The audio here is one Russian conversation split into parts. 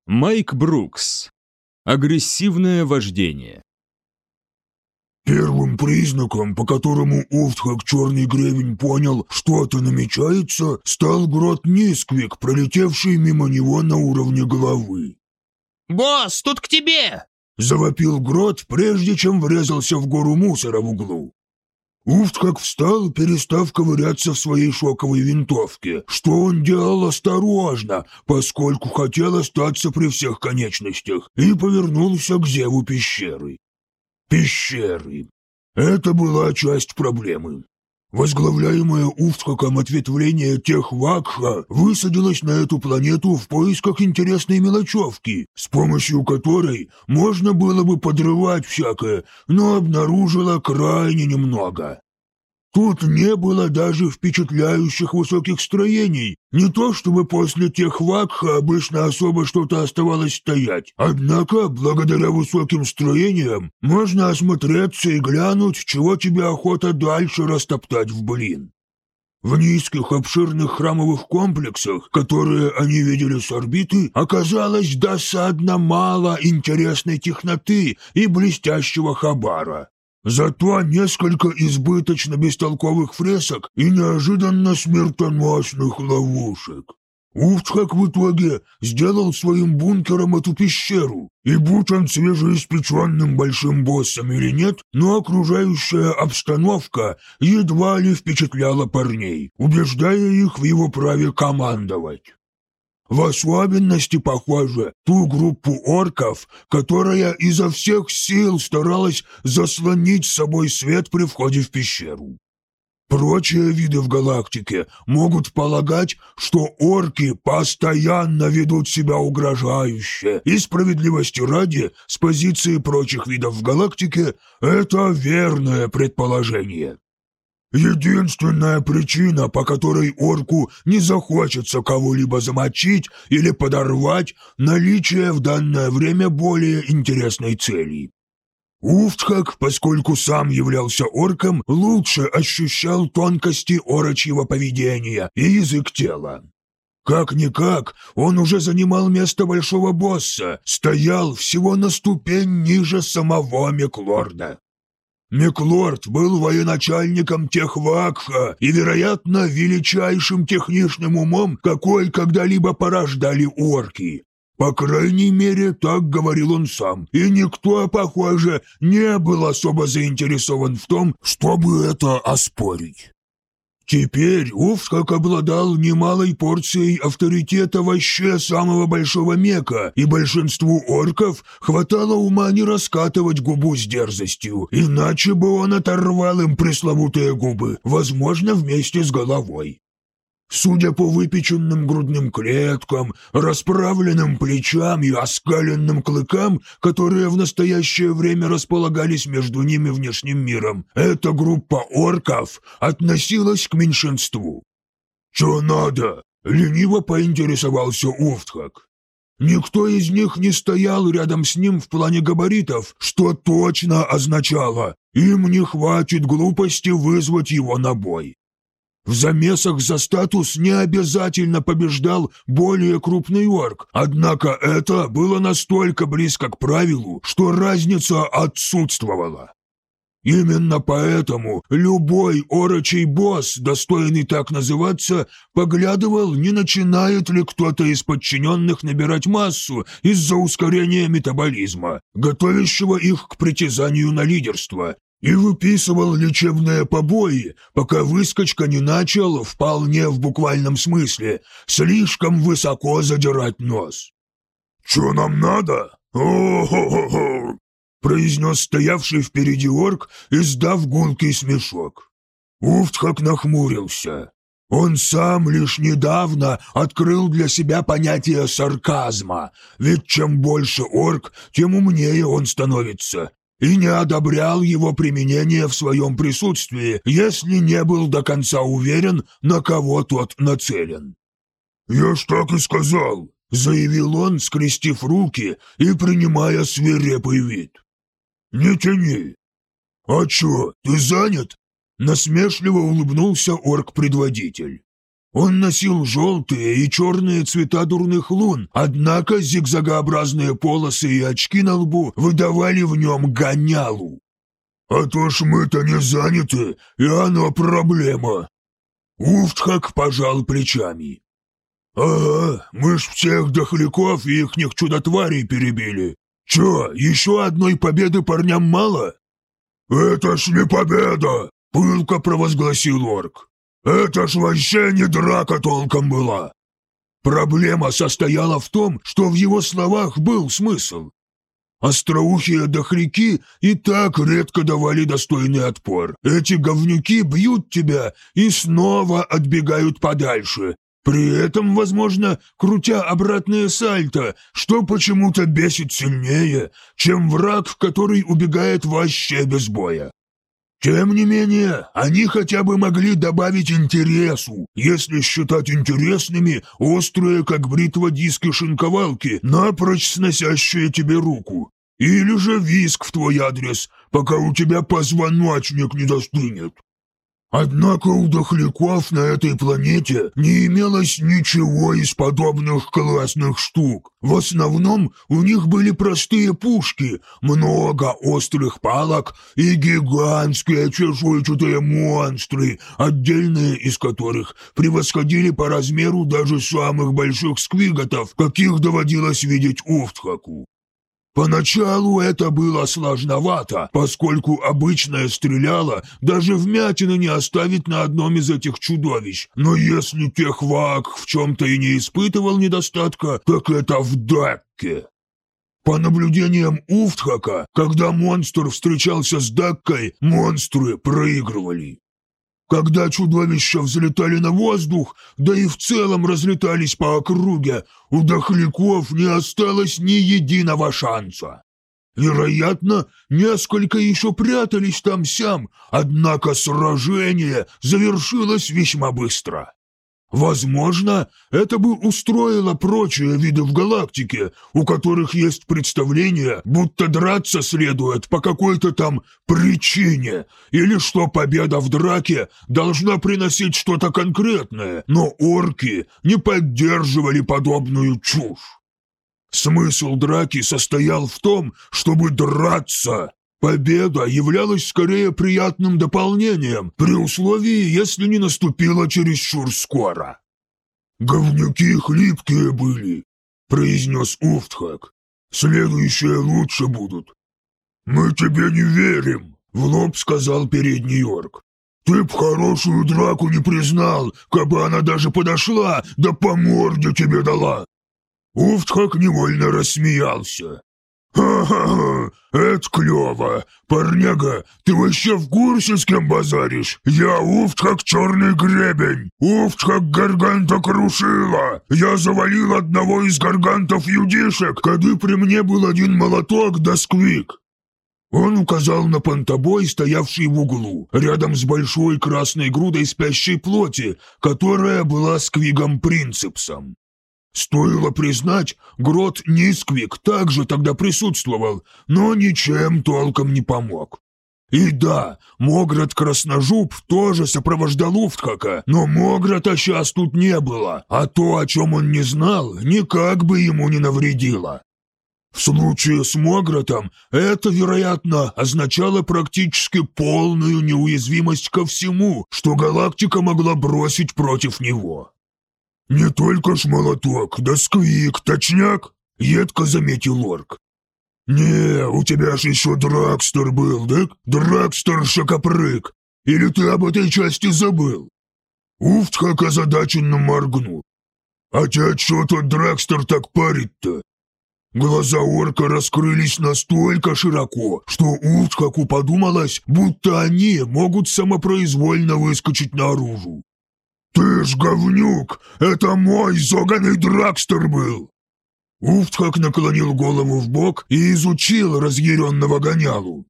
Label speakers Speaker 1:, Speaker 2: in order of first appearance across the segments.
Speaker 1: Майк Брукс. Агрессивное вождение.
Speaker 2: Первым признаком, по которому Уфтхак Черный Гребень понял, что-то намечается, стал грот Нисквик, пролетевший мимо него на уровне головы.
Speaker 3: «Босс, тут к тебе!»
Speaker 2: — завопил грот, прежде чем врезался в гору мусора в углу. Уфтхак встал, перестав ковыряться в своей шоковой винтовке, что он делал осторожно, поскольку хотел остаться при всех конечностях, и повернулся к зеву пещеры. Пещеры. Это была часть проблемы. Возглавляемое Уфтхаком ответвление Техвакха высадилось на эту планету в поисках интересной мелочевки, с помощью которой можно было бы подрывать всякое, но обнаружило крайне немного. Тут не было даже впечатляющих высоких строений, не то чтобы после Техвакха обычно особо что-то оставалось стоять, однако, благодаря высоким строениям, можно осмотреться и глянуть, чего тебе охота дальше растоптать в блин. В низких обширных храмовых комплексах, которые они видели с орбиты, оказалось досадно мало интересной техноты и блестящего хабара. Зато несколько избыточно бестолковых фресок и неожиданно смертоносных ловушек. Уфтхак в итоге сделал своим бункером эту пещеру, и будь он свежеиспеченным большим боссом или нет, но окружающая обстановка едва ли впечатляла парней, убеждая их в его праве командовать. В особенности, похоже, ту группу орков, которая изо всех сил старалась заслонить с собой свет при входе в пещеру. Прочие виды в галактике могут полагать, что орки постоянно ведут себя угрожающе, и справедливости ради, с позиции прочих видов в галактике, это верное предположение. Единственная причина, по которой орку не захочется кого-либо замочить или подорвать, наличие в данное время более интересной цели. Уфтхак, поскольку сам являлся орком, лучше ощущал тонкости орочьего поведения и язык тела. Как-никак, он уже занимал место большого босса, стоял всего на ступень ниже самого Меклорда. Меклорд был военачальником Техвакха и, вероятно, величайшим техничным умом, какой когда-либо порождали орки. По крайней мере, так говорил он сам, и никто, похоже, не был особо заинтересован в том, чтобы это оспорить. Теперь Уфтхак обладал немалой порцией авторитета вообще самого большого мека, и большинству орков хватало ума не раскатывать губу с дерзостью, иначе бы он оторвал им пресловутые губы, возможно, вместе с головой. Судя по выпеченным грудным клеткам, расправленным плечам и оскаленным клыкам, которые в настоящее время располагались между ними внешним миром, эта группа орков относилась к меньшинству. «Чё надо?» — лениво поинтересовался Уфтхак. Никто из них не стоял рядом с ним в плане габаритов, что точно означало, им не хватит глупости вызвать его на бой. В замесах за статус не обязательно побеждал более крупный орк, однако это было настолько близко к правилу, что разница отсутствовала. Именно поэтому любой орочий босс, достойный так называться, поглядывал, не начинает ли кто-то из подчиненных набирать массу из-за ускорения метаболизма, готовящего их к притязанию на лидерство, и выписывал лечебные побои, пока выскочка не начал, вполне в буквальном смысле, слишком высоко задирать нос. «Чё нам надо? О-хо-хо-хо!» — произнес стоявший впереди орк, издав гулкий смешок. Уфтхак нахмурился. Он сам лишь недавно открыл для себя понятие сарказма, ведь чем больше орк, тем умнее он становится, и не одобрял его применение в своем присутствии, если не был до конца уверен, на кого тот нацелен. «Я ж так и сказал», — заявил он, скрестив руки и принимая свирепый вид. «Не тяни». «А чё, ты занят?» — насмешливо улыбнулся орк-предводитель. Он носил желтые и черные цвета дурных лун, однако зигзагообразные полосы и очки на лбу выдавали в нем гонялу. «А то ж мы-то не заняты, и оно проблема». Уфтхак пожал плечами. «Ага, мы ж всех дохляков и ихних чудотварей перебили. Чё, еще одной победы парням мало?» «Это ж не победа!» — пылко провозгласил орк. «Это ж вообще не драка толком была!» Проблема состояла в том, что в его словах был смысл. Остроухие дохляки и так редко давали достойный отпор. Эти говнюки бьют тебя и снова отбегают подальше, при этом, возможно, крутя обратное сальто, что почему-то бесит сильнее, чем враг, который убегает вообще без боя. Тем не менее, они хотя бы могли добавить интересу, если считать интересными острые, как бритва, диски шинковалки, напрочь сносящие тебе руку, или же виск в твой адрес, пока у тебя позвоночник не достынет. Однако у дохляков на этой планете не имелось ничего из подобных классных штук. В основном у них были простые пушки, много острых палок и гигантские чешуйчатые монстры, отдельные из которых превосходили по размеру даже самых больших сквиготов, каких доводилось видеть Уфтхаку. Поначалу это было сложновато, поскольку обычная стреляла даже вмятины не оставит на одном из этих чудовищ, но если техвак в чем-то и не испытывал недостатка, так это в Дакке. По наблюдениям Уфтхака, когда монстр встречался с Даккой, монстры проигрывали. Когда чудовища взлетали на воздух, да и в целом разлетались по округе, у дохляков не осталось ни единого шанса. Вероятно, несколько еще прятались там-сям, однако сражение завершилось весьма быстро. Возможно, это бы устроило прочие виды в галактике, у которых есть представление, будто драться следует по какой-то там причине, или что победа в драке должна приносить что-то конкретное, но орки не поддерживали подобную чушь. Смысл драки состоял в том, чтобы драться. Победа являлась скорее приятным дополнением, при условии, если не наступила чересчур скоро. «Говнюки хлипкие были», — произнес Уфтхак. «Следующие лучше будут». «Мы тебе не верим», — в лоб сказал передний орк. «Ты б хорошую драку не признал, кабы она даже подошла, да по морде тебе дала». Уфтхак невольно рассмеялся. «Ха-ха-ха, это клево. Парняга, ты вообще в курсе, с кем базаришь? Я Уфтхак Черный Гребень, Уфтхак Гарганта Крушила. Я завалил одного из гаргантов-юдишек, когда при мне был один молоток да сквик». Он указал на понтобой, стоявший в углу, рядом с большой красной грудой спящей плоти, которая была сквигом Принципсом. Стоило признать, Грот Нисквик также тогда присутствовал, но ничем толком не помог. И да, Могрот Красножуб тоже сопровождал Уфтхака, но Могрота сейчас тут не было, а то, о чем он не знал, никак бы ему не навредило. В случае с Могротом это, вероятно, означало практически полную неуязвимость ко всему, что галактика могла бросить против него. «Не только ж молоток, да сквик, точняк?» — едко заметил орк. «Не, у тебя ж еще Дракстер был, да? Дракстер-шокопрык. Или ты об этой части забыл?» Уфтхак озадаченно моргнул. «А тебя чё тот Дракстер так парит-то?» Глаза орка раскрылись настолько широко, что Уфтхаку подумалось, будто они могут самопроизвольно выскочить наружу. «Ты ж говнюк! Это мой зоганый Дракстер был!» Уфтхак наклонил голову вбок и изучил разъяренного гонялу.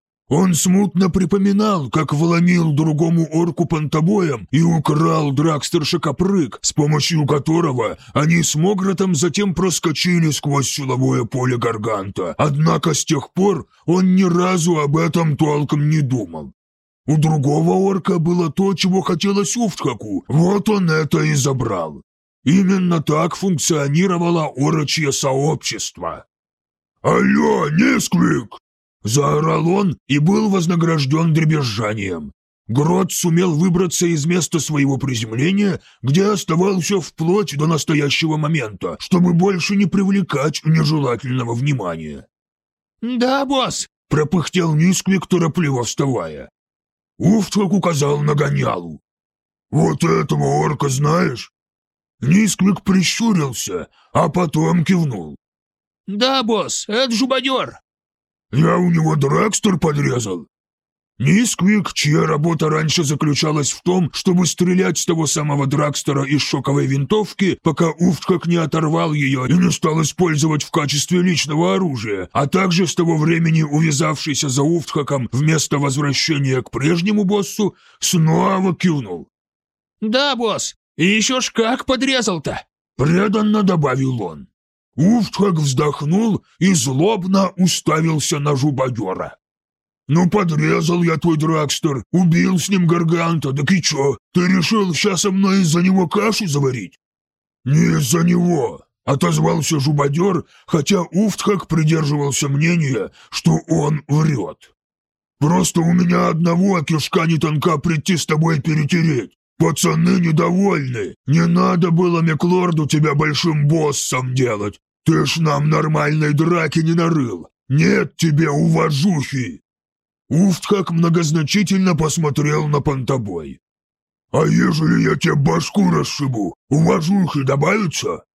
Speaker 2: Он смутно припоминал, как вломил другому орку понтобоем и украл Дракстер-шокопрык, с помощью которого они с Могротом затем проскочили сквозь силовое поле Гарганта, однако с тех пор он ни разу об этом толком не думал. У другого орка было то, чего хотелось Уфтхаку, вот он это и забрал. Именно так функционировало орочье сообщество. «Алло, Нисквик!» – заорал он и был вознагражден дребезжанием. Грот сумел выбраться из места своего приземления, где оставался вплоть до настоящего момента, чтобы больше не привлекать нежелательного внимания.
Speaker 3: «Да, босс!»
Speaker 2: – пропыхтел Нисквик, торопливо вставая. Уфтхак указал на Гонялу. «Вот этого орка знаешь?» Нисквик прищурился, а потом кивнул.
Speaker 3: «Да, босс, это жубадер!»
Speaker 2: «Я у него дракстер подрезал». Нисквик, чья работа раньше заключалась в том, чтобы стрелять с того самого дракстера из шоковой винтовки, пока Уфтхак не оторвал ее и не стал использовать в качестве личного оружия, а также с того времени увязавшийся за Уфтхаком вместо возвращения к прежнему боссу, снова кивнул.
Speaker 3: «Да, босс, и еще ж как подрезал-то!»
Speaker 2: — преданно добавил он. Уфтхак вздохнул и злобно уставился на жубадера. «Ну, подрезал я твой дракстер, убил с ним Гарганта, так и чё? Ты решил сейчас со мной из-за него кашу заварить?» «Не из-за него», — отозвался жубадер, хотя Уфтхак придерживался мнения, что он врет. «Просто у меня одного кишка не тонка прийти с тобой перетереть. Пацаны недовольны, не надо было Меклорду тебя большим боссом делать. Ты ж нам нормальной драки не нарыл, нет тебе уважухи». Уфтхак многозначительно посмотрел на Понтобой. «А ежели я тебе башку расшибу, уважухи добавятся?»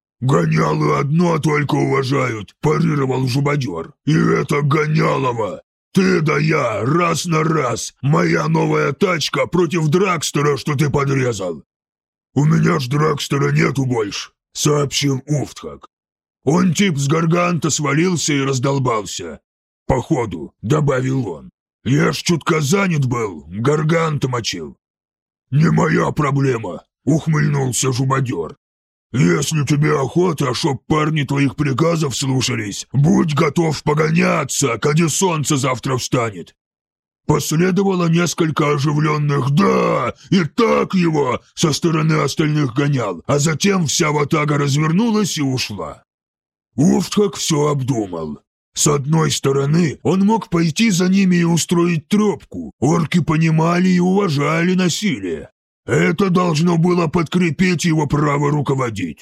Speaker 2: «Гонялы одно только уважают», – парировал жубадер. «И это Гонялова. Ты да я, раз на раз, моя новая тачка против дракстера, что ты подрезал». «У меня ж дракстера нету больше», – сообщил Уфтхак. «Он тип с Гарганта свалился и раздолбался. Походу», — добавил он. «Я ж чутка занят был, Гарганта мочил». «Не моя проблема», — ухмыльнулся жубадер. «Если тебе охота, чтоб парни твоих приказов слушались, будь готов погоняться, когда солнце завтра встанет». Последовало несколько оживленных «да» и «так его» со стороны остальных гонял, а затем вся ватага развернулась и ушла. Уфтхак все обдумал. С одной стороны, он мог пойти за ними и устроить трепку. Орки понимали и уважали насилие. Это должно было подкрепить его право руководить.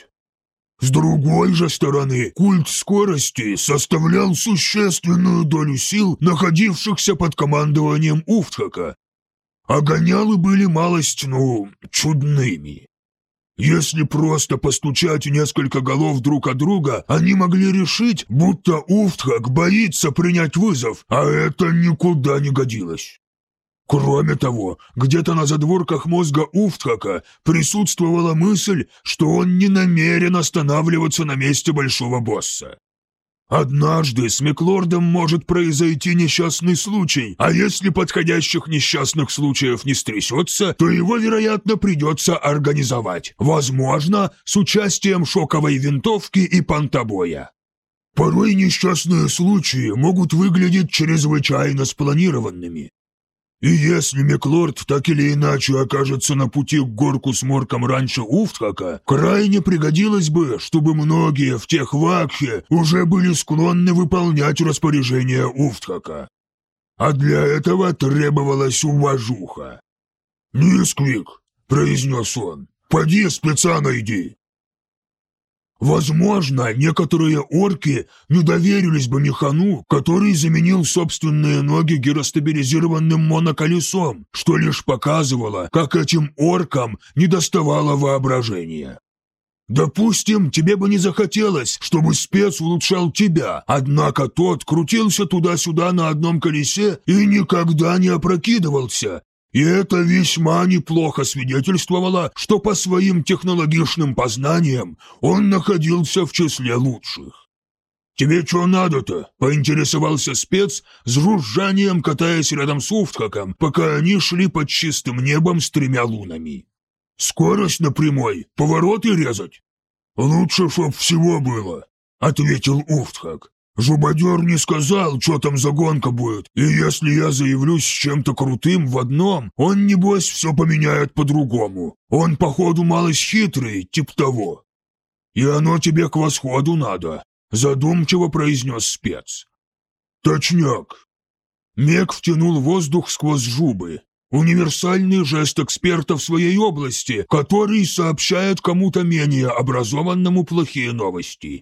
Speaker 2: С другой же стороны, культ скорости составлял существенную долю сил, находившихся под командованием Уфтхака. А гонялы были малость, чудными. Если просто постучать несколько голов друг от друга, они могли решить, будто Уфтхак боится принять вызов, а это никуда не годилось. Кроме того, где-то на задворках мозга Уфтхака присутствовала мысль, что он не намерен останавливаться на месте большого босса. Однажды с Меклордом может произойти несчастный случай, а если подходящих несчастных случаев не стрясется, то его, вероятно, придется организовать, возможно, с участием шоковой винтовки и понтобоя. Порой несчастные случаи могут выглядеть чрезвычайно спланированными. И если Меклорд так или иначе окажется на пути к горку с морком раньше Уфтхака, крайне пригодилось бы, чтобы многие в тех вакхе уже были склонны выполнять распоряжения Уфтхака. А для этого требовалась уважуха. «Нисквик», — произнес он, — «поди спеца найди». Возможно, некоторые орки не доверились бы механу, который заменил собственные ноги гиростабилизированным моноколесом, что лишь показывало, как этим оркам недоставало воображения. Допустим, тебе бы не захотелось, чтобы спец улучшал тебя, однако тот крутился туда-сюда на одном колесе и никогда не опрокидывался. И это весьма неплохо свидетельствовало, что по своим технологичным познаниям он находился в числе лучших. «Тебе что надо-то?» – поинтересовался спец с жужжанием, катаясь рядом с Уфтхаком, пока они шли под чистым небом с 3 лунами. «Скорость на прямой, повороты резать?» «Лучше, чтоб всего было», – ответил Уфтхак. Жубадер не сказал, что там за гонка будет, и если я заявлюсь с чем-то крутым в одном, он, небось, все поменяет по-другому. Он, походу, малость хитрый, тип того. И оно тебе к восходу надо, задумчиво произнес спец. Точняк. Мег втянул воздух сквозь зубы. Универсальный жест эксперта в своей области, который сообщает кому-то менее образованному плохие новости.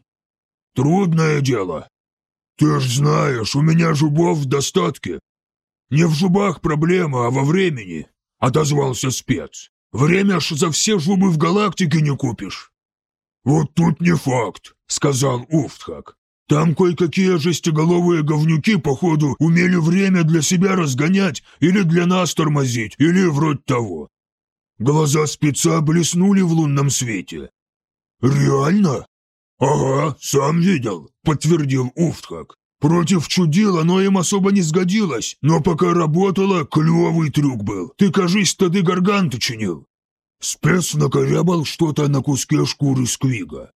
Speaker 2: Трудное дело. Ты ж знаешь, у меня зубов в достатке. Не в зубах проблема, а во времени, отозвался спец. Время ж за все зубы в галактике не купишь. Вот тут не факт, сказал Уфтхак. Там кое-какие жестеголовые говнюки, походу, умели время для себя разгонять или для нас тормозить, или вроде того. Глаза спеца блеснули в лунном свете. «Реально?» «Ага, сам видел», — подтвердил Уфтхак. «Против чудил оно им особо не сгодилось, но пока работало, клевый трюк был. Ты, кажись, тады гарганты чинил». Спец накорябал что-то на куске шкуры сквига.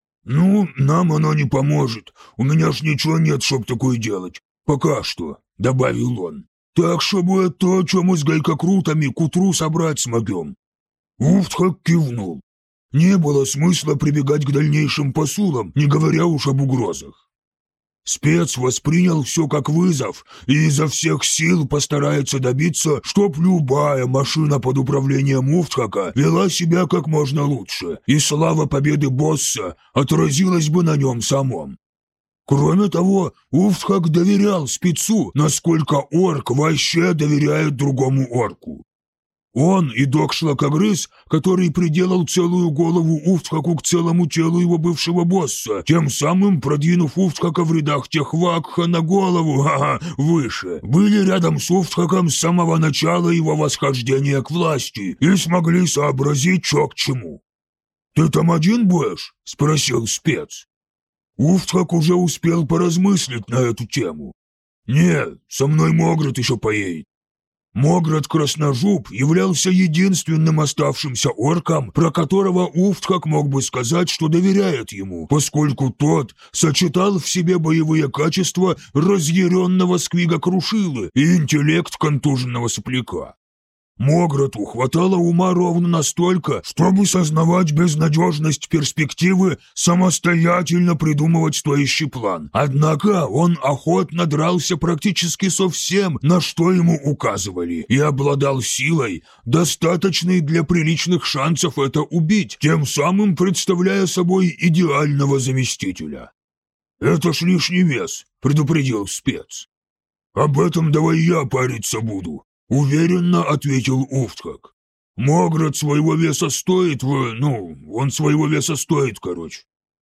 Speaker 2: «Ну, нам оно не поможет. У меня ж ничего нет, чтоб такое делать. Пока что», — добавил он. «Так, чтобы то, что мы с гайкокрутами к утру собрать смогем». Уфтхак кивнул. Не было смысла прибегать к дальнейшим посулам, не говоря уж об угрозах. Спец воспринял все как вызов и изо всех сил постарается добиться, чтоб любая машина под управлением Уфтхака вела себя как можно лучше, и слава победы босса отразилась бы на нем самом. Кроме того, Уфтхак доверял спецу, насколько орк вообще доверяет другому орку. Он и док Шлакогрыз, который приделал целую голову Уфтхаку к целому телу его бывшего босса, тем самым продвинув Уфтхака в рядах Техвакха на голову, выше, были рядом с Уфтхаком с самого начала его восхождения к власти и смогли сообразить, что к чему. «Ты там один будешь?» – спросил спец. Уфтхак уже успел поразмыслить на эту тему. «Не, со мной Могрот еще поедет». Могрот Красножуб являлся единственным оставшимся орком, про которого Уфтхак мог бы сказать, что доверяет ему, поскольку тот сочетал в себе боевые качества разъяренного сквига-крушилы и интеллект контуженного сопляка. Могроту хватало ума ровно настолько, чтобы сознавать безнадежность перспективы самостоятельно придумывать стоящий план. Однако он охотно дрался практически со всем, на что ему указывали, и обладал силой, достаточной для приличных шансов это убить, тем самым представляя собой идеального заместителя. «Это ж лишний вес», — предупредил спец. «Об этом давай я париться буду», — уверенно ответил Уфтхак. «Могрот своего веса стоит он своего веса стоит, короче».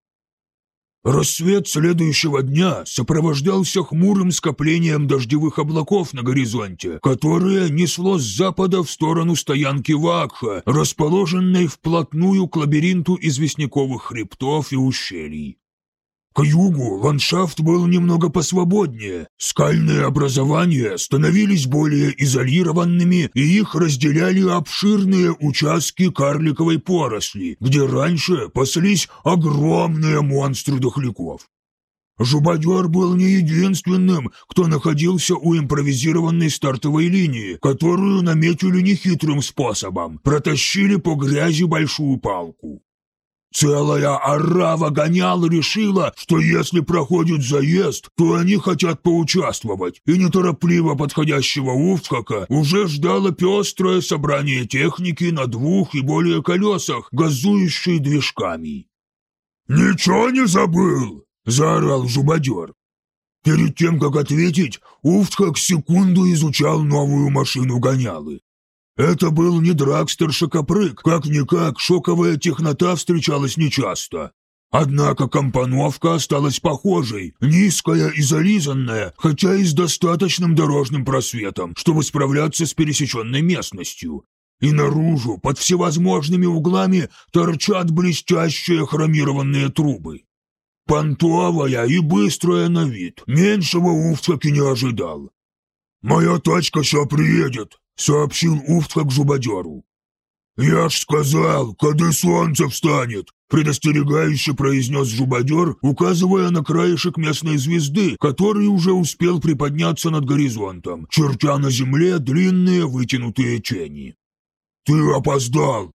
Speaker 2: Рассвет следующего дня сопровождался хмурым скоплением дождевых облаков на горизонте, которое несло с запада в сторону стоянки Вакха, расположенной вплотную к лабиринту известняковых хребтов и ущелий. К югу ландшафт был немного посвободнее, скальные образования становились более изолированными, и их разделяли обширные участки карликовой поросли, где раньше паслись огромные монстры дохляков. Жубадер был не единственным, кто находился у импровизированной стартовой линии, которую наметили нехитрым способом, протащили по грязи большую палку. Целая орава гонял решила, что если проходит заезд, то они хотят поучаствовать, и неторопливо подходящего Уфтхака уже ждало пестрое собрание техники на 2 и более колесах, газующей движками. «Ничего не забыл!» – заорал Жубадер. Перед тем, как ответить, Уфтхак секунду изучал новую машину гонялы. Это был не драгстер-шокопрыг, как-никак шоковая технота встречалась нечасто. Однако компоновка осталась похожей, низкая и зализанная, хотя и с достаточным дорожным просветом, чтобы справляться с пересеченной местностью. И наружу, под всевозможными углами, торчат блестящие хромированные трубы. Понтовая и быстрая на вид, меньшего Уфтхак и не ожидал. «Моя тачка ща приедет», — сообщил Уфтхак Жубадеру. «Я ж сказал, когда солнце встанет», — предостерегающе произнес Жубадер, указывая на краешек местной звезды, который уже успел приподняться над горизонтом, чертя на земле длинные вытянутые тени. «Ты опоздал!»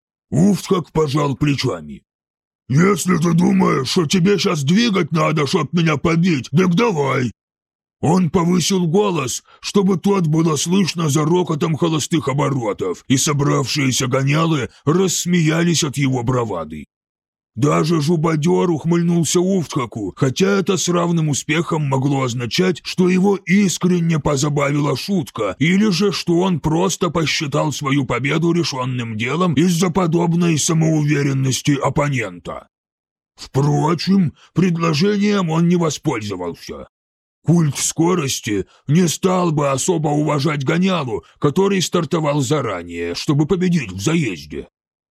Speaker 2: Уфтхак пожал плечами. «Если ты думаешь, что тебе сейчас двигать надо, чтоб меня побить, так давай!» Он повысил голос, чтобы тот было слышно за рокотом холостых оборотов, и собравшиеся гонялы рассмеялись от его бравады. Даже Жубадер ухмыльнулся Уфтхаку, хотя это с равным успехом могло означать, что его искренне позабавила шутка, или же что он просто посчитал свою победу решенным делом из-за подобной самоуверенности оппонента. Впрочем, предложением он не воспользовался. Культ скорости не стал бы особо уважать гонялу, который стартовал заранее, чтобы победить в заезде.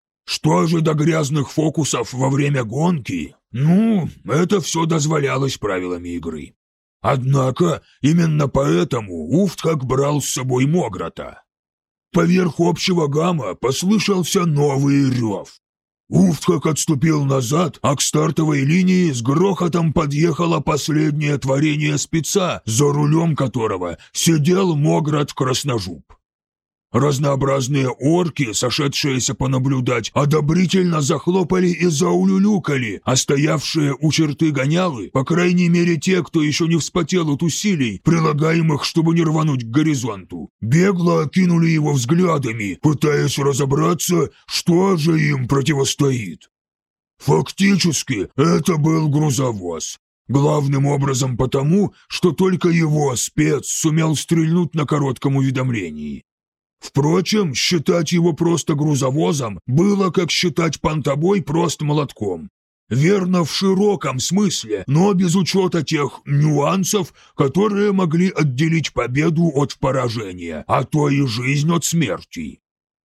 Speaker 2: Что же до грязных фокусов во время гонки? Ну, это все дозволялось правилами игры. Однако, именно поэтому Уфтхак брал с собой Мограта. Поверх общего гамма послышался новый рев. Уфтхак отступил назад, а к стартовой линии с грохотом подъехало последнее творение спеца, за рулем которого сидел Мограт Красножуб. Разнообразные орки, сошедшиеся понаблюдать, одобрительно захлопали и заулюлюкали, а стоявшие у черты гонялы, по крайней мере те, кто еще не вспотел от усилий, прилагаемых, чтобы не рвануть к горизонту, бегло окинули его взглядами, пытаясь разобраться, что же им противостоит. Фактически, это был грузовоз. Главным образом потому, что только его спец сумел стрельнуть на коротком уведомлении. Впрочем, считать его просто грузовозом было как считать понтобой просто молотком. Верно в широком смысле, но без учета тех нюансов, которые могли отделить победу от поражения, а то и жизнь от смерти.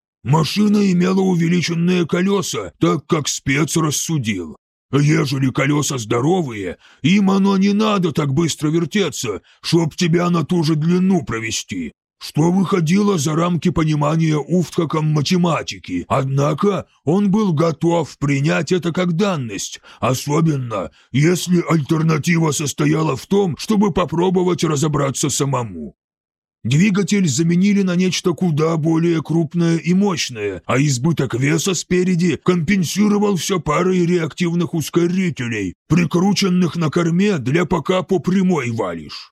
Speaker 2: Машина имела увеличенные колеса, так как спец рассудил. Ежели колеса здоровые, им оно не надо так быстро вертеться, чтоб тебя на ту же длину провести. Что выходило за рамки понимания Уфтхаком математики, однако он был готов принять это как данность, особенно если альтернатива состояла в том, чтобы попробовать разобраться самому. Двигатель заменили на нечто куда более крупное и мощное, а избыток веса спереди компенсировался парой реактивных ускорителей, прикрученных на корме для пока по прямой валишь.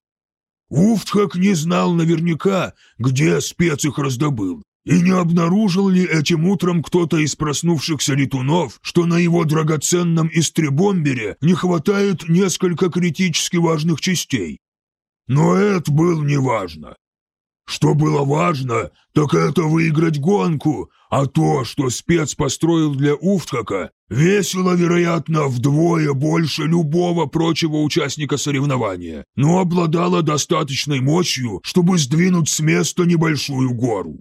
Speaker 2: Уфтхак не знал наверняка, где спец их раздобыл, и не обнаружил ли этим утром кто-то из проснувшихся летунов, что на его драгоценном истребомбере не хватает несколько критически важных частей. Но это было неважно. Что было важно, так это выиграть гонку, а то, что спец построил для Уфтхака, весило, вероятно, вдвое больше любого прочего участника соревнования, но обладало достаточной мощью, чтобы сдвинуть с места небольшую гору.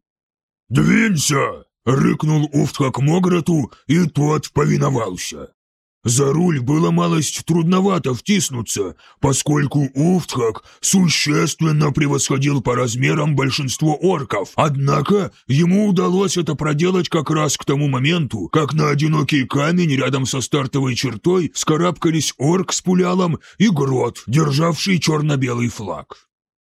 Speaker 2: «Двинься!» — рыкнул Уфтхак Мограту, и тот повиновался. За руль было малость трудновато втиснуться, поскольку Уфтхак существенно превосходил по размерам большинство орков, однако ему удалось это проделать как раз к тому моменту, как на одинокий камень рядом со стартовой чертой вскарабкались орк с пулялом и Грот, державший черно-белый флаг.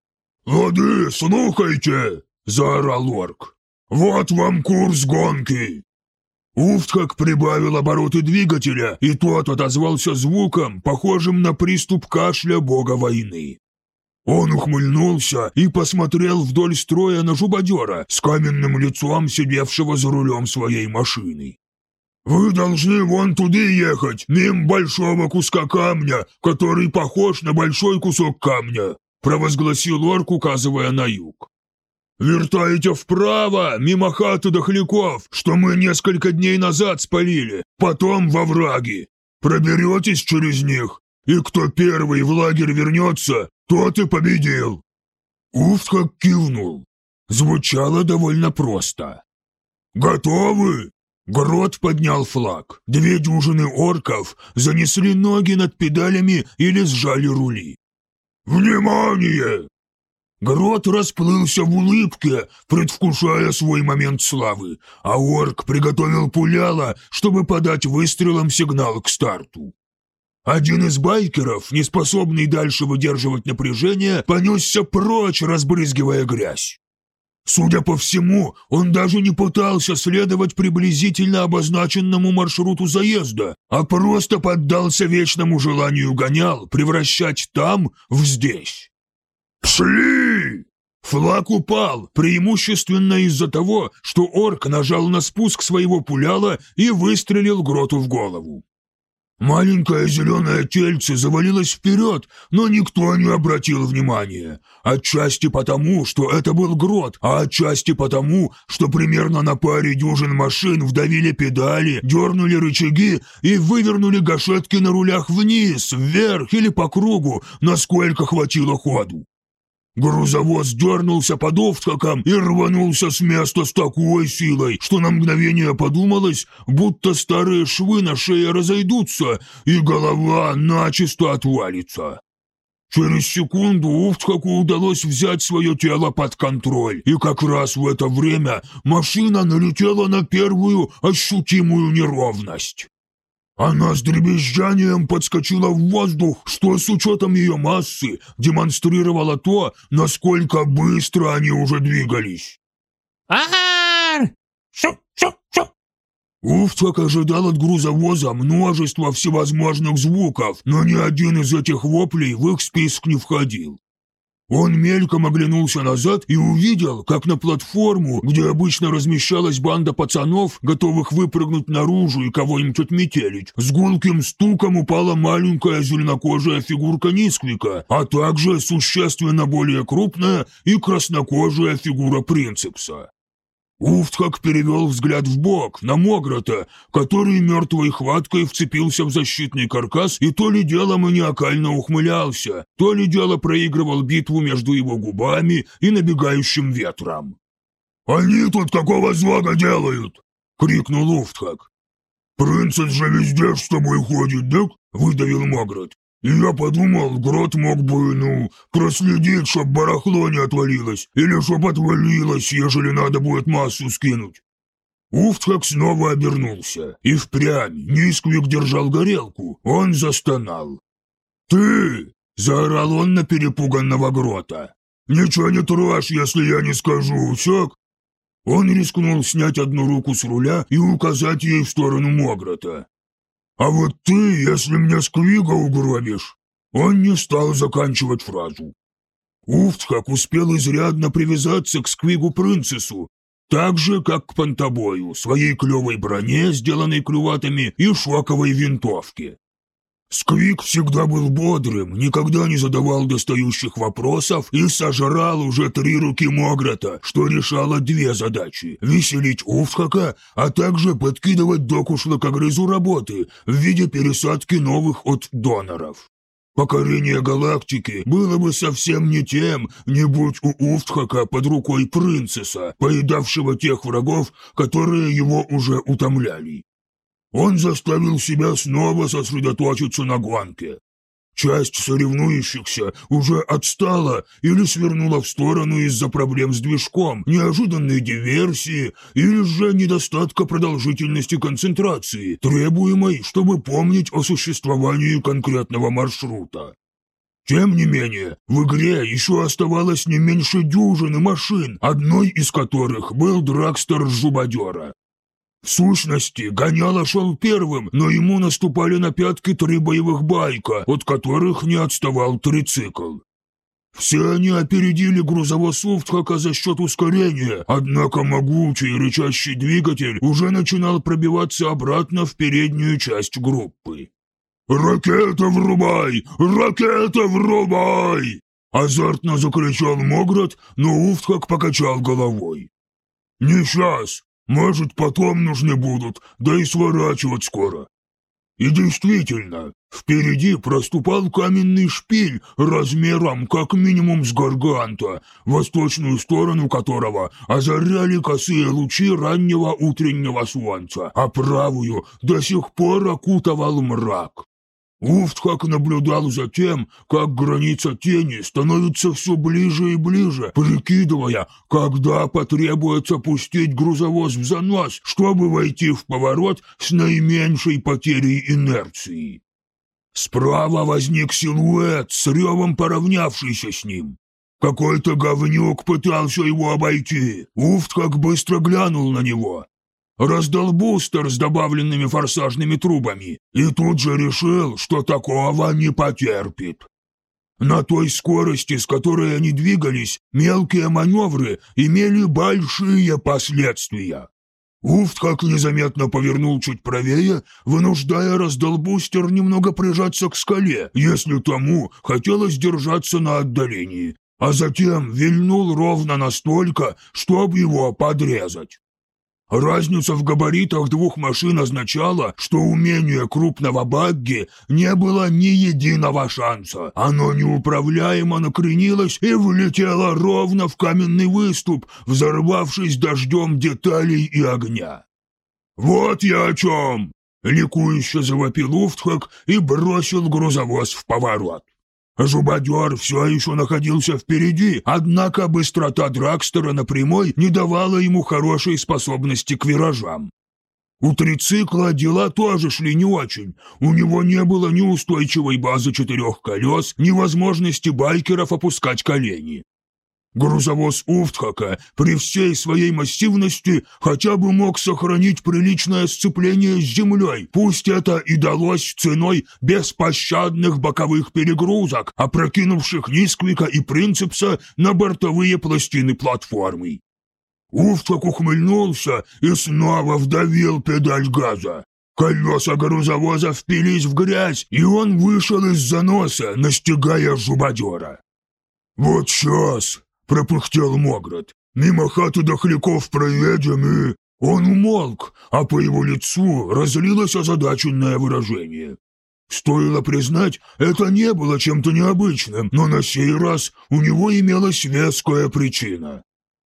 Speaker 2: «Лады, слухайте!» — заорал орк. «Вот вам курс гонки!» Уфтхак прибавил обороты двигателя, и тот отозвался звуком, похожим на приступ кашля бога войны. Он ухмыльнулся и посмотрел вдоль строя на Жубадера с каменным лицом, сидевшего за рулем своей машины. «Вы должны вон туда ехать, мимо большого куска камня, который похож на большой кусок камня», провозгласил орк, указывая на юг. «Вертайте вправо, мимо хаты дохляков, что мы несколько дней назад спалили, потом во враги. Проберетесь через них, и кто первый в лагерь вернется, тот и победил». Уфтхак кивнул. Звучало довольно просто. «Готовы?» Грот поднял флаг. 2 дюжины орков занесли ноги над педалями или сжали рули. «Внимание!» Грот расплылся в улыбке, предвкушая свой момент славы, а орк приготовил пуляла, чтобы подать выстрелом сигнал к старту. Один из байкеров, не способный дальше выдерживать напряжение, понесся прочь, разбрызгивая грязь. Судя по всему, он даже не пытался следовать приблизительно обозначенному маршруту заезда, а просто поддался вечному желанию гонял превращать там в здесь. «Пшли!» Флаг упал, преимущественно из-за того, что орк нажал на спуск своего пуляла и выстрелил Гроту в голову. Маленькое зеленое тельце завалилось вперед, но никто не обратил внимания. Отчасти потому, что это был Грот, а отчасти потому, что примерно на паре дюжин машин вдавили педали, дернули рычаги и вывернули гашетки на рулях вниз, вверх или по кругу, насколько хватило ходу. Грузовоз дернулся под Уфтхаком и рванулся с места с такой силой, что на мгновение подумалось, будто старые швы на шее разойдутся, и голова начисто отвалится. Через секунду Уфтхаку удалось взять свое тело под контроль, и как раз в это время машина налетела на первую ощутимую неровность. Она с дребезжанием подскочила в воздух, что с учетом ее массы демонстрировало то, насколько быстро они уже двигались.
Speaker 3: Ар! Шуп-шуп-шуп!
Speaker 2: Уфтхак ожидал от грузовоза множество всевозможных звуков, но ни один из этих воплей в их список не входил. Он мельком оглянулся назад и увидел, как на платформу, где обычно размещалась банда пацанов, готовых выпрыгнуть наружу и кого-нибудь отметелить, с гулким стуком упала маленькая зеленокожая фигурка Нисквика, а также существенно более крупная и краснокожая фигура Принцепса. Уфтхак перевел взгляд вбок, на Мограта, который мертвой хваткой вцепился в защитный каркас и то ли дело маниакально ухмылялся, то ли дело проигрывал битву между его губами и набегающим ветром. «Они тут какого звага делают?» — крикнул Уфтхак. «Принцесс же везде с тобой ходит, да?» — выдавил Мограт. «И я подумал, Грот мог бы, проследить, чтоб барахло не отвалилось, или чтоб отвалилось, ежели надо будет массу скинуть». Уфтхак снова обернулся, и впрямь Нисквик держал горелку, он застонал. «Ты!» — заорал он на перепуганного Грота. «Ничего не трожь, если я не скажу, усек?» Он рискнул снять одну руку с руля и указать ей в сторону Мограта. «А вот ты, если мне Сквига угробишь...» Он не стал заканчивать фразу. Уфтхак успел изрядно привязаться к Сквигу Принцессу, так же, как к Понтобою, своей клевой броне, сделанной клюватами, и шоковой винтовке. Сквиг всегда был бодрым, никогда не задавал достающих вопросов и сожрал уже 3 руки Мограта, что решало 2 задачи – веселить Уфтхака, а также подкидывать доку шлакогрызу работы в виде пересадки новых от доноров. Покорение галактики было бы совсем не тем, не будь у Уфтхака под рукой Принцесса, поедавшего тех врагов, которые его уже утомляли. Он заставил себя снова сосредоточиться на гонке. Часть соревнующихся уже отстала или свернула в сторону из-за проблем с движком, неожиданной диверсии или же недостатка продолжительности концентрации, требуемой, чтобы помнить о существовании конкретного маршрута. Тем не менее, в игре еще оставалось не меньше дюжины машин, одной из которых был драгстер Жубадера. В сущности, Гоняло шел первым, но ему наступали на пятки 3 боевых байка, от которых не отставал трицикл. Все они опередили грузовоз Уфтхака за счет ускорения, однако могучий рычащий двигатель уже начинал пробиваться обратно в переднюю часть группы. «Ракета врубай! Ракета врубай!» Азартно закричал Мограт, но Уфтхак покачал головой. «Не сейчас. Может, потом нужны будут, да и сворачивать скоро». И действительно, впереди проступал каменный шпиль размером как минимум с гарганта, восточную сторону которого озаряли косые лучи раннего утреннего солнца, а правую до сих пор окутывал мрак. Уфтхак наблюдал за тем, как граница тени становится все ближе и ближе, прикидывая, когда потребуется пустить грузовоз в занос, чтобы войти в поворот с наименьшей потерей инерции. Справа возник силуэт, с ревом поравнявшийся с ним. Какой-то говнюк пытался его обойти. Уфтхак быстро глянул на него. Раздал бустер с добавленными форсажными трубами и тут же решил, что такого не потерпит. На той скорости, с которой они двигались, мелкие маневры имели большие последствия. Уфтхак незаметно повернул чуть правее, вынуждая раздолбустер немного прижаться к скале, если тому хотелось держаться на отдалении, а затем вильнул ровно настолько, чтобы его подрезать. Разница в габаритах двух машин означала, что у менее крупного багги не было ни единого шанса. Оно неуправляемо накренилось и влетело ровно в каменный выступ, взорвавшись дождем деталей и огня. «Вот я о чем!» — ликующе завопил Уфтхак и бросил грузовоз в поворот. Жубадер все еще находился впереди, однако быстрота драгстера на прямой не давала ему хорошей способности к виражам. У трицикла дела тоже шли не очень. У него не было ни устойчивой базы 4 колес, ни возможности байкеров опускать колени. Грузовоз Уфтхака при всей своей массивности хотя бы мог сохранить приличное сцепление с землей, пусть это и далось ценой беспощадных боковых перегрузок, опрокинувших Нисквика и Принцепса на бортовые пластины платформы. Уфтхак ухмыльнулся и снова вдавил педаль газа. Колеса грузовоза впились в грязь, и он вышел из заноса, настигая Жубадера. «Вот сейчас!» — пропыхтел Могрот. «Мимо хаты дохляков проедем, и...» Он умолк, а по его лицу разлилось озадаченное выражение. Стоило признать, это не было чем-то необычным, но на сей раз у него имелась веская причина.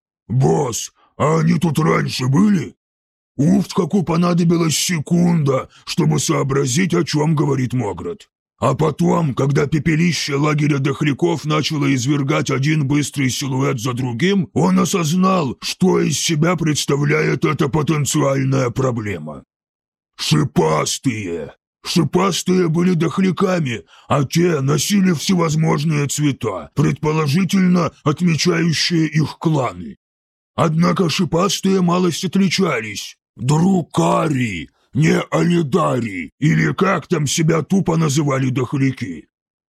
Speaker 2: «Босс, а они тут раньше были?» Уфтхаку понадобилась секунда, чтобы сообразить, о чем говорит Могрот. А потом, когда пепелище лагеря дохляков начало извергать один быстрый силуэт за другим, он осознал, что из себя представляет эта потенциальная проблема. Шипастые! Шипастые были дохляками, а те носили всевозможные цвета, предположительно отмечающие их кланы. Однако шипастые малость отличались. Друкари! Не Алидари, или как там себя тупо называли дохляки.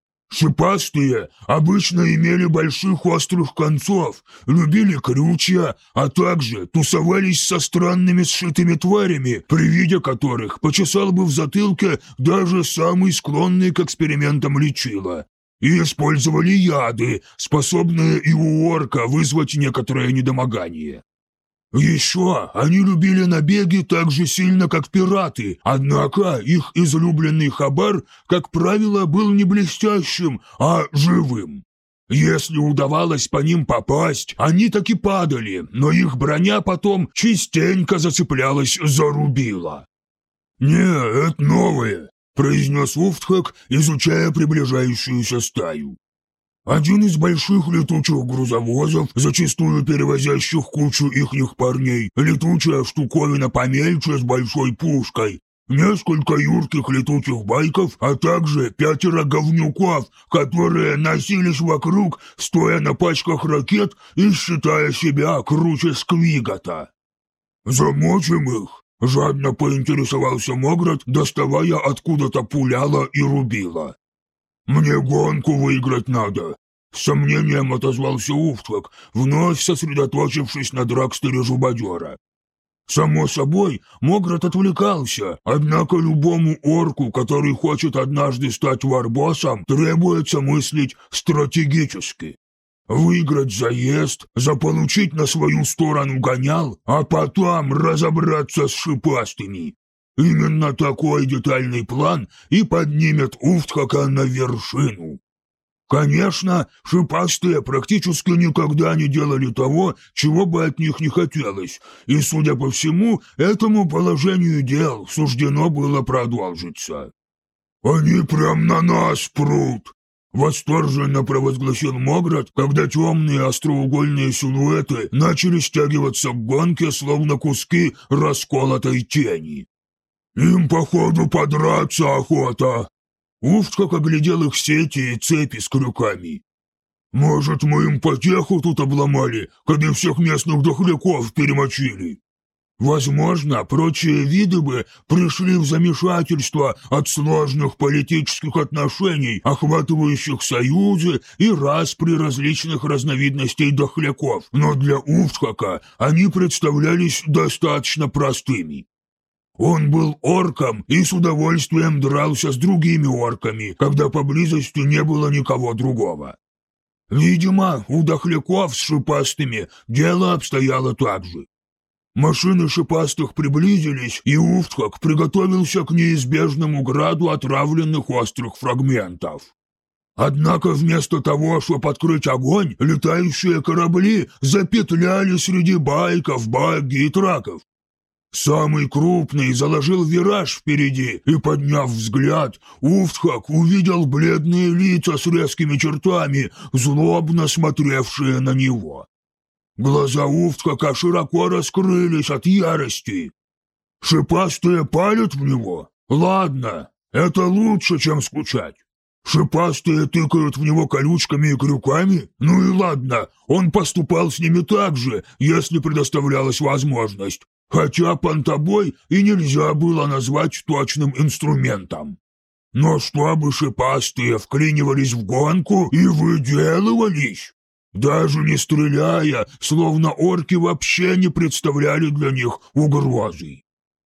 Speaker 2: Шипастые обычно имели больших острых концов, любили крючья, а также тусовались со странными сшитыми тварями, при виде которых почесал бы в затылке даже самый склонный к экспериментам лечила. И использовали яды, способные и у орка вызвать некоторое недомогание. Еще они любили набеги так же сильно, как пираты, однако их излюбленный хабар, как правило, был не блестящим, а живым. Если удавалось по ним попасть, они таки падали, но их броня потом частенько зацеплялась за рубила. «Не, это новое», — произнес Уфтхак, изучая приближающуюся стаю. Один из больших летучих грузовозов, зачастую перевозящих кучу ихних парней, летучая штуковина помельче с большой пушкой, несколько юрких летучих байков, а также 5 говнюков, которые носились вокруг, стоя на пачках ракет и считая себя круче Сквигота. «Замочим их?» — жадно поинтересовался Могрот, доставая откуда-то пуляла и рубила. «Мне гонку выиграть надо», — с сомнением отозвался Уфтхак, вновь сосредоточившись на драгстере Жубадера. Само собой, Могрот отвлекался, однако любому орку, который хочет однажды стать варбоссом, требуется мыслить стратегически. Выиграть заезд, заполучить на свою сторону гонял, а потом разобраться с шипастыми. Именно такой детальный план и поднимет Уфтхака на вершину. Конечно, шипастые практически никогда не делали того, чего бы от них не хотелось, и, судя по всему, этому положению дел суждено было продолжиться. «Они прям на нас прут!» — восторженно провозгласил Мограт, когда темные остроугольные силуэты начали стягиваться к гонке, словно куски расколотой тени. «Им, походу, подраться охота!» Уфтхак оглядел их сети и цепи с крюками. «Может, мы им потеху тут обломали, когда всех местных дохляков перемочили?» Возможно, прочие виды бы пришли в замешательство от сложных политических отношений, охватывающих союзы и распри различных разновидностей дохляков, но для Уфтхака они представлялись достаточно простыми. Он был орком и с удовольствием дрался с другими орками, когда поблизости не было никого другого. Видимо, у дохляков с шипастыми дело обстояло так же. Машины шипастых приблизились, и Уфтхак приготовился к неизбежному граду отравленных острых фрагментов. Однако вместо того, чтобы открыть огонь, летающие корабли запетляли среди байков, багги и траков. Самый крупный заложил вираж впереди, и, подняв взгляд, Уфтхак увидел бледные лица с резкими чертами, злобно смотревшие на него. Глаза Уфтхака широко раскрылись от ярости. Шипастые палят в него? Ладно, это лучше, чем скучать. Шипастые тыкают в него колючками и крюками? Ну и ладно, он поступал с ними так же, если предоставлялась возможность, хотя понтобой и нельзя было назвать точным инструментом. Но чтобы шипастые вклинивались в гонку и выделывались, даже не стреляя, словно орки вообще не представляли для них угрозы.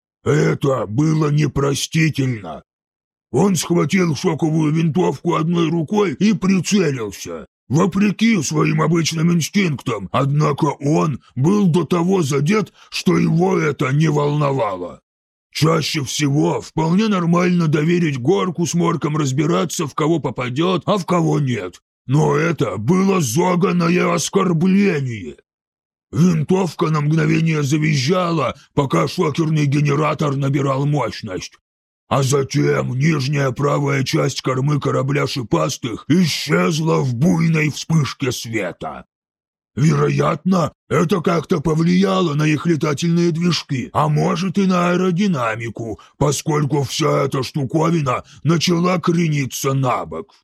Speaker 2: Это было непростительно. Он схватил шоковую винтовку одной рукой и прицелился, вопреки своим обычным инстинктам, однако он был до того задет, что его это не волновало. Чаще всего вполне нормально доверить горку с морком разбираться, в кого попадет, а в кого нет. Но это было зоганое оскорбление. Винтовка на мгновение завизжала, пока шокерный генератор набирал мощность. А затем нижняя правая часть кормы корабля шипастых исчезла в буйной вспышке света. Вероятно, это как-то повлияло на их летательные движки, а может и на аэродинамику, поскольку вся эта штуковина начала крениться на бок.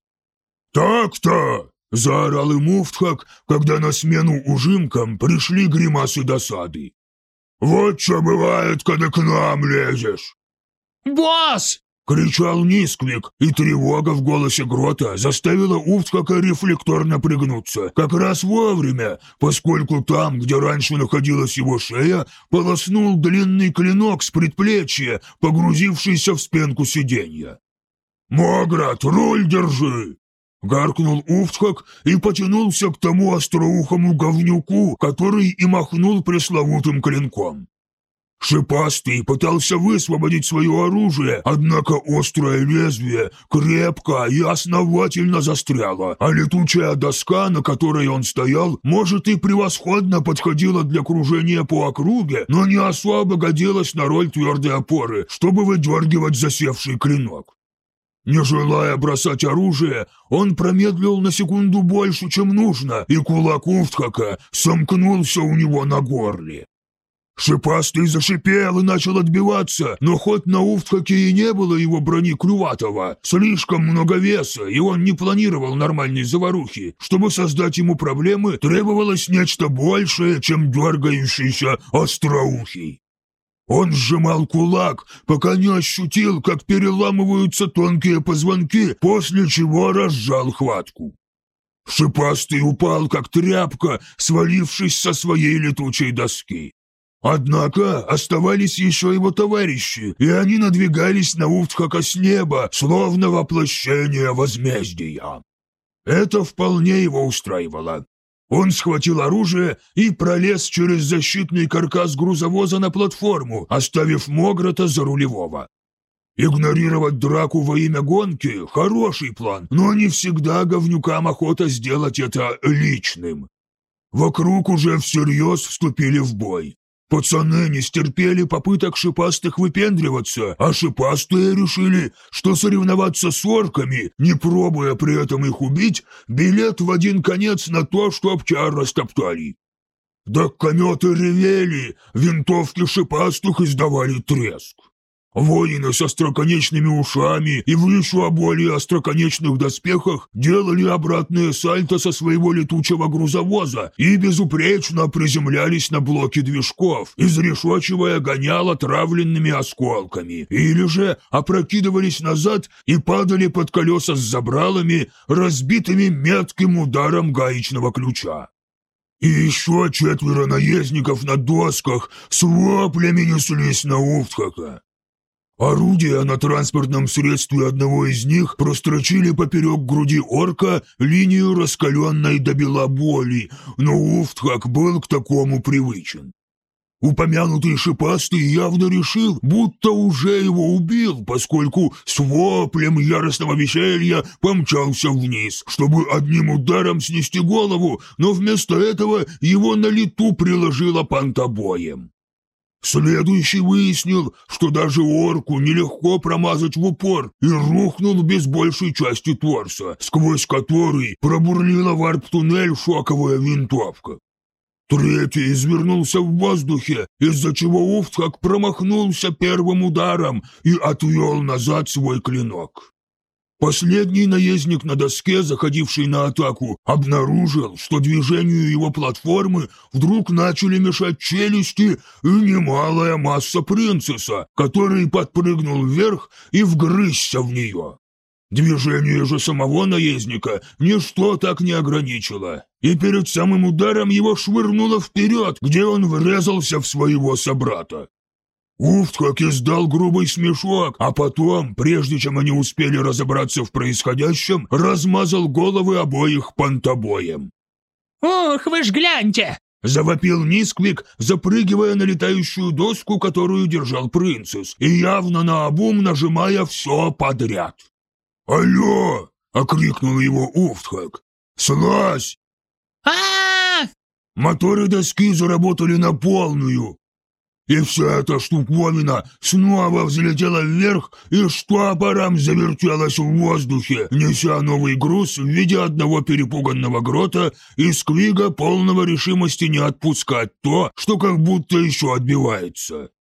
Speaker 2: «Так-то!» — заорал им Уфтхак, когда на смену ужимкам пришли гримасы досады. «Вот что бывает, когда к нам лезешь!»
Speaker 3: «Босс!»
Speaker 2: — кричал Нисквик, и тревога в голосе Грота заставила Уфтхака рефлекторно пригнуться, как раз вовремя, поскольку там, где раньше находилась его шея, полоснул длинный клинок с предплечья, погрузившийся в спинку сиденья. «Мограт, руль держи!» — гаркнул Уфтхак и потянулся к тому остроухому говнюку, который и махнул пресловутым клинком. Шипастый пытался высвободить свое оружие, однако острое лезвие крепко и основательно застряло, а летучая доска, на которой он стоял, может и превосходно подходила для кружения по округе, но не особо годилась на роль твердой опоры, чтобы выдергивать засевший клинок. Не желая бросать оружие, он промедлил на секунду больше, чем нужно, и кулак Уфтхака сомкнулся у него на горле. Шипастый зашипел и начал отбиваться, но хоть на Уфтхаке и не было его брони клюватого, слишком много веса, и он не планировал нормальной заварухи. Чтобы создать ему проблемы, требовалось нечто большее, чем дергающийся остроухий. Он сжимал кулак, пока не ощутил, как переламываются тонкие позвонки, после чего разжал хватку. Шипастый упал, как тряпка, свалившись со своей летучей доски. Однако оставались еще его товарищи, и они надвигались на Уфтхака с неба, словно воплощение возмездия. Это вполне его устраивало. Он схватил оружие и пролез через защитный каркас грузовоза на платформу, оставив Мограта за рулевого. Игнорировать драку во имя гонки – хороший план, но не всегда говнюкам охота сделать это личным. Вокруг уже всерьез вступили в бой. Пацаны не стерпели попыток шипастых выпендриваться, а шипастые решили, что соревноваться с орками, не пробуя при этом их убить, билет в один конец на то, что обчар растоптали. Доккометы ревели, винтовки шипастых издавали треск. Воины с остроконечными ушами и в еще более остроконечных доспехах делали обратные сальто со своего летучего грузовоза и безупречно приземлялись на блоки движков, изрешечивая гоняло травленными осколками, или же опрокидывались назад и падали под колеса с забралами, разбитыми метким ударом гаечного ключа. И еще 4 наездников на досках с воплями неслись на Уфтхака. Орудия на транспортном средстве одного из них прострочили поперек груди орка линию раскаленной до бела боли, но Уфтхак был к такому привычен. Упомянутый шипастый явно решил, будто уже его убил, поскольку с воплем яростного веселья помчался вниз, чтобы одним ударом снести голову, но вместо этого его на лету приложило понтобоем. Следующий выяснил, что даже орку нелегко промазать в упор, и рухнул без большей части торса, сквозь который пробурлила варп-туннель шоковая винтовка. Третий извернулся в воздухе, из-за чего Уфтхак промахнулся первым ударом и отвел назад свой клинок. Последний наездник на доске, заходивший на атаку, обнаружил, что движению его платформы вдруг начали мешать челюсти и немалая масса принцесса, который подпрыгнул вверх и вгрызся в нее. Движение же самого наездника ничто так не ограничило, и перед самым ударом его швырнуло вперед, где он врезался в своего собрата. Уфтхак издал грубый смешок, а потом, прежде чем они успели разобраться в происходящем, размазал головы обоих понтобоем.
Speaker 3: «Ох, вы ж гляньте!»
Speaker 2: — завопил Нисквик, запрыгивая на летающую доску, которую держал принцесс, и явно наобум нажимая все подряд. «Алло!» — окрикнул его Уфтхак. «Слазь!»
Speaker 3: А-а-а!
Speaker 2: Моторы доски заработали на полную. И вся эта штуковина снова взлетела вверх и штопором завертелась в воздухе, неся новый груз в виде одного перепуганного грота и Сквига, полного решимости не отпускать то, что как будто еще отбивается.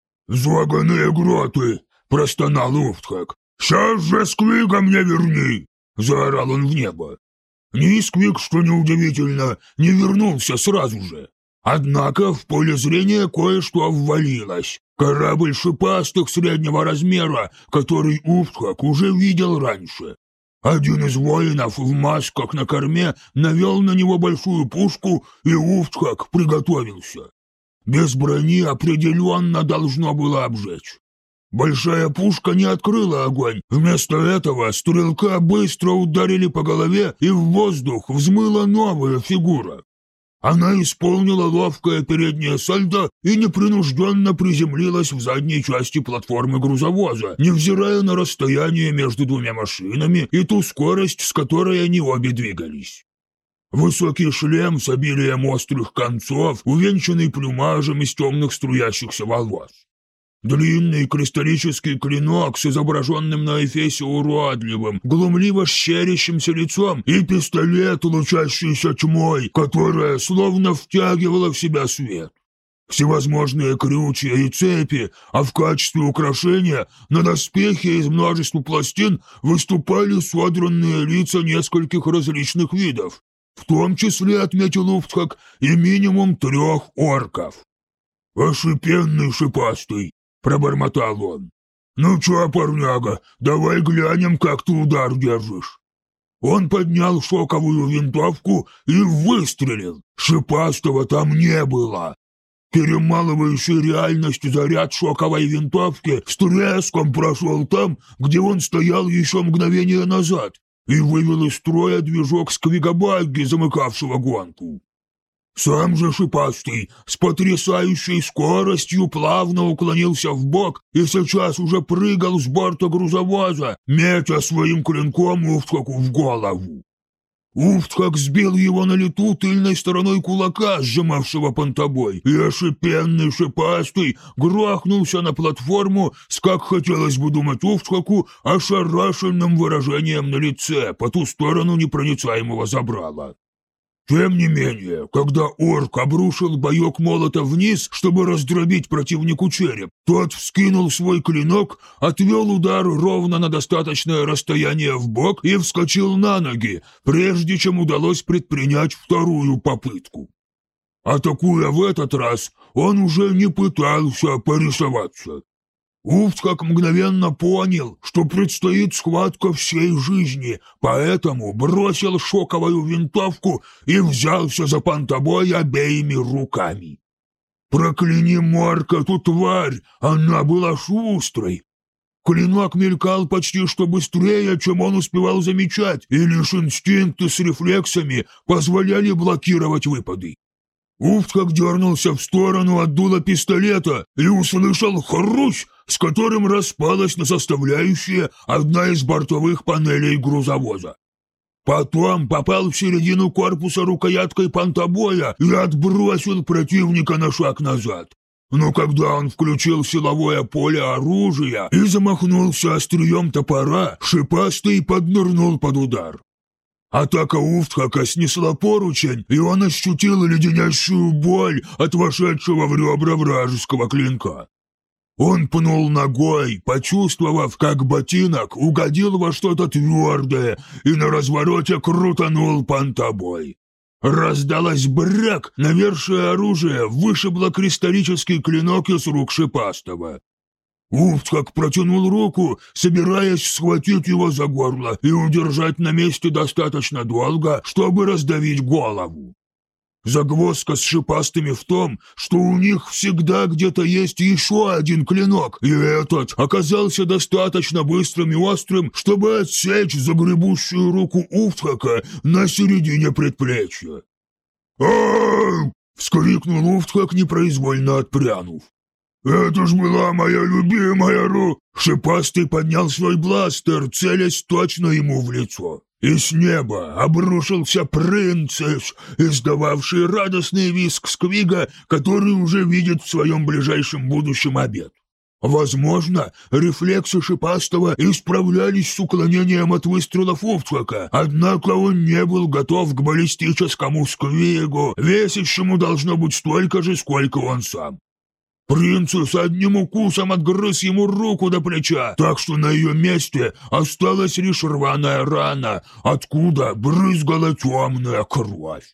Speaker 2: «Заганые гроты!» — простонал Уфтхак. «Сейчас же Сквига мне верни!» — заорал он в небо. Нисквик, что неудивительно, не вернулся сразу же. Однако в поле зрения кое-что ввалилось. Корабль шипастых среднего размера, который Уфтхак уже видел раньше. Один из воинов в масках на корме навел на него большую пушку, и Уфтхак приготовился. Без брони определенно должно было обжечь. Большая пушка не открыла огонь. Вместо этого стрелка быстро ударили по голове, и в воздух взмыла новая фигура. Она исполнила ловкое переднее сальто и непринужденно приземлилась в задней части платформы грузовоза, невзирая на расстояние между двумя машинами и ту скорость, с которой они обе двигались. Высокий шлем с обилием острых концов, увенчанный плюмажем из темных струящихся волос. Длинный кристаллический клинок с изображенным на эфесе уродливым, глумливо щерящимся лицом и пистолет, лучащийся тьмой, которая словно втягивала в себя свет. Всевозможные крючья и цепи, а в качестве украшения на доспехе из множества пластин выступали содранные лица нескольких различных видов, в том числе, отметил Уфтхак, и минимум 3 орков. «Ошипенный шипастый!» — пробормотал он. «Ну чё, парняга, давай глянем, как ты удар держишь». Он поднял шоковую винтовку и выстрелил. Шипастого там не было. Перемалывающий реальность заряд шоковой винтовки с треском прошел там, где он стоял еще мгновение назад, и вывел из строя движок сквигабагги, замыкавшего гонку. Сам же шипастый с потрясающей скоростью плавно уклонился вбок и сейчас уже прыгал с борта грузовоза, метя своим клинком Уфтхаку в голову. Уфтхак сбил его на лету тыльной стороной кулака, сжимавшего понтобой, и ошипенный шипастый грохнулся на платформу с, как хотелось бы думать Уфтхаку, ошарашенным выражением на лице по ту сторону непроницаемого забрала. Тем не менее, когда орк обрушил боек молота вниз, чтобы раздробить противнику череп, тот вскинул свой клинок, отвел удар ровно на достаточное расстояние вбок и вскочил на ноги, прежде чем удалось предпринять вторую попытку. Атакуя в этот раз, он уже не пытался порисоваться. Уфтхак мгновенно понял, что предстоит схватка всей жизни, поэтому бросил шоковую винтовку и взялся за понтобой обеими руками. Прокляни Марка, эту тварь, она была шустрой. Клинок мелькал почти что быстрее, чем он успевал замечать, и лишь инстинкты с рефлексами позволяли блокировать выпады. Уфтхак дернулся в сторону от дула пистолета и услышал хрусь, с которым распалась на составляющие одна из бортовых панелей грузовоза. Потом попал в середину корпуса рукояткой понтобоя и отбросил противника на шаг назад. Но когда он включил силовое поле оружия и замахнулся острием топора, шипастый поднырнул под удар. Атака Уфтхака снесла поручень, и он ощутил леденящую боль от вошедшего в ребра вражеского клинка. Он пнул ногой, почувствовав, как ботинок угодил во что-то твердое, и на развороте крутанул понтобой. Раздалась бряк, навершие оружия вышибло кристаллический клинок из рук шипастого. Уфтхак протянул руку, собираясь схватить его за горло и удержать на месте достаточно долго, чтобы раздавить голову. Загвоздка с шипастыми в том, что у них всегда где-то есть еще один клинок, и этот оказался достаточно быстрым и острым, чтобы отсечь загребущую руку Уфтхака на середине предплечья. «Ау!» — вскрикнул Уфтхак, непроизвольно отпрянув. «Это ж была моя любимая Шипастый поднял свой бластер, целясь точно ему в лицо. И с неба обрушился принцесс, издававший радостный визг Сквига, который уже видит в своем ближайшем будущем обед. Возможно, рефлексы Шипастого исправлялись с уклонением от выстрелов Уфтхака, однако он не был готов к баллистическому Сквигу, весящему должно быть столько же, сколько он сам. Принцесс одним укусом отгрыз ему руку до плеча, так что на ее месте осталась лишь рваная рана, откуда брызгала темная кровь.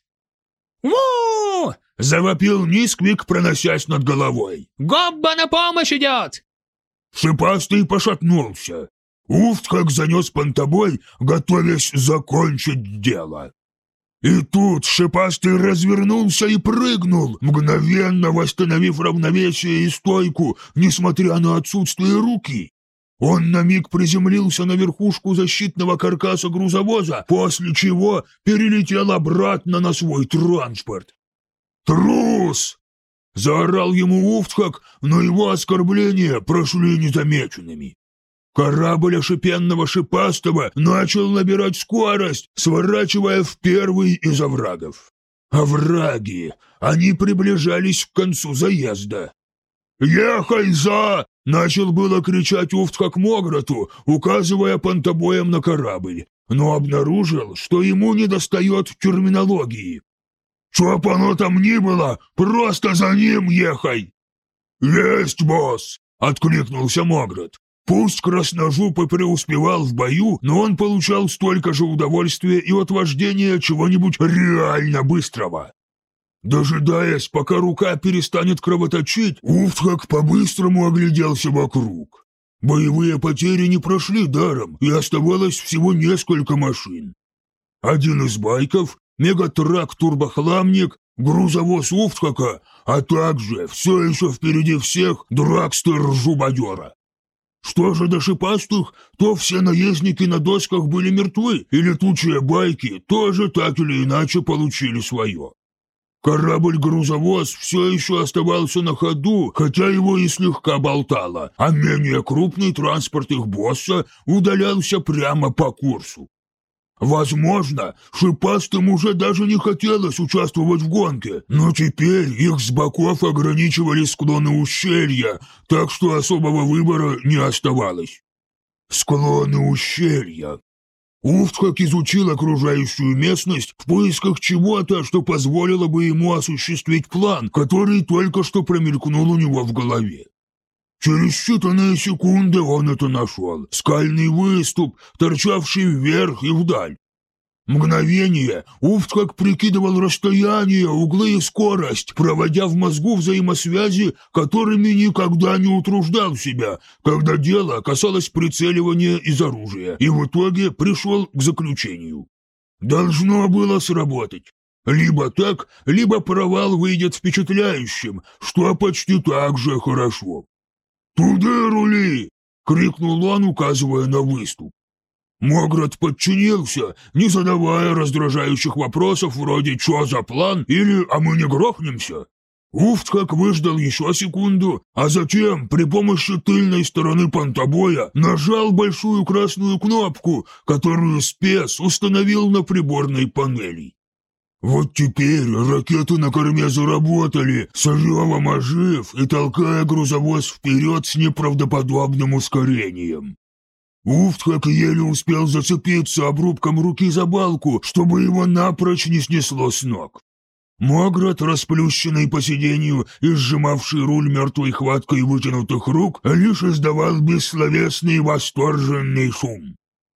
Speaker 3: «Му!» —
Speaker 2: завопил Нисквик, проносясь над головой.
Speaker 3: «Гобба на помощь идет!»
Speaker 2: Шипастый пошатнулся. Уфтхак занес понтобой, готовясь закончить дело. И тут Шипастый развернулся и прыгнул, мгновенно восстановив равновесие и стойку, несмотря на отсутствие руки. Он на миг приземлился на верхушку защитного каркаса грузовоза, после чего перелетел обратно на свой транспорт. «Трус!» — заорал ему Уфтхак, но его оскорбления прошли незамеченными. Корабль ошипенного Шипастого начал набирать скорость, сворачивая в первый из оврагов. Овраги! Они приближались к концу заезда. «Ехай за!» — начал было кричать Уфтхак Мограту, указывая понтобоем на корабль, но обнаружил, что ему недостает терминологии. «Чтоб оно там ни было, просто за ним ехай!» «Есть, босс!» — откликнулся Мограт. Пусть Красножуп и преуспевал в бою, но он получал столько же удовольствия и от вождения чего-нибудь реально быстрого. Дожидаясь, пока рука перестанет кровоточить, Уфтхак по-быстрому огляделся вокруг. Боевые потери не прошли даром, и оставалось всего несколько машин. Один из байков, мегатрак-турбохламник, грузовоз Уфтхака, а также все еще впереди всех дракстер-жубадера. Что же до Шипастых, то все наездники на досках были мертвы, и летучие байки тоже так или иначе получили свое. Корабль-грузовоз все еще оставался на ходу, хотя его и слегка болтало, а менее крупный транспорт их босса удалялся прямо по курсу. Возможно, шипастым уже даже не хотелось участвовать в гонке, но теперь их с боков ограничивали склоны ущелья, так что особого выбора не оставалось. Склоны ущелья. Уфтхак изучил окружающую местность в поисках чего-то, что позволило бы ему осуществить план, который только что промелькнул у него в голове. Через считанные секунды он это нашел. Скальный выступ, торчавший вверх и вдаль. Мгновение Уфтхак прикидывал расстояние, углы и скорость, проводя в мозгу взаимосвязи, которыми никогда не утруждал себя, когда дело касалось прицеливания из оружия, и в итоге пришел к заключению. Должно было сработать. Либо так, либо провал выйдет впечатляющим, что почти так же хорошо. «Туда рули!» — крикнул он, указывая на выступ. Могрот подчинился, не задавая раздражающих вопросов вроде «Чё за план?» или «А мы не грохнемся?». Уфтхак выждал еще секунду, а затем при помощи тыльной стороны понтобоя нажал большую красную кнопку, которую спец установил на приборной панели. Вот теперь ракеты на корме заработали, с ревом ожив и толкая грузовоз вперед с неправдоподобным ускорением. Уфтхак еле успел зацепиться обрубком руки за балку, чтобы его напрочь не снесло с ног. Могрот, расплющенный по сиденью и сжимавший руль мертвой хваткой вытянутых рук, лишь издавал бессловесный восторженный шум.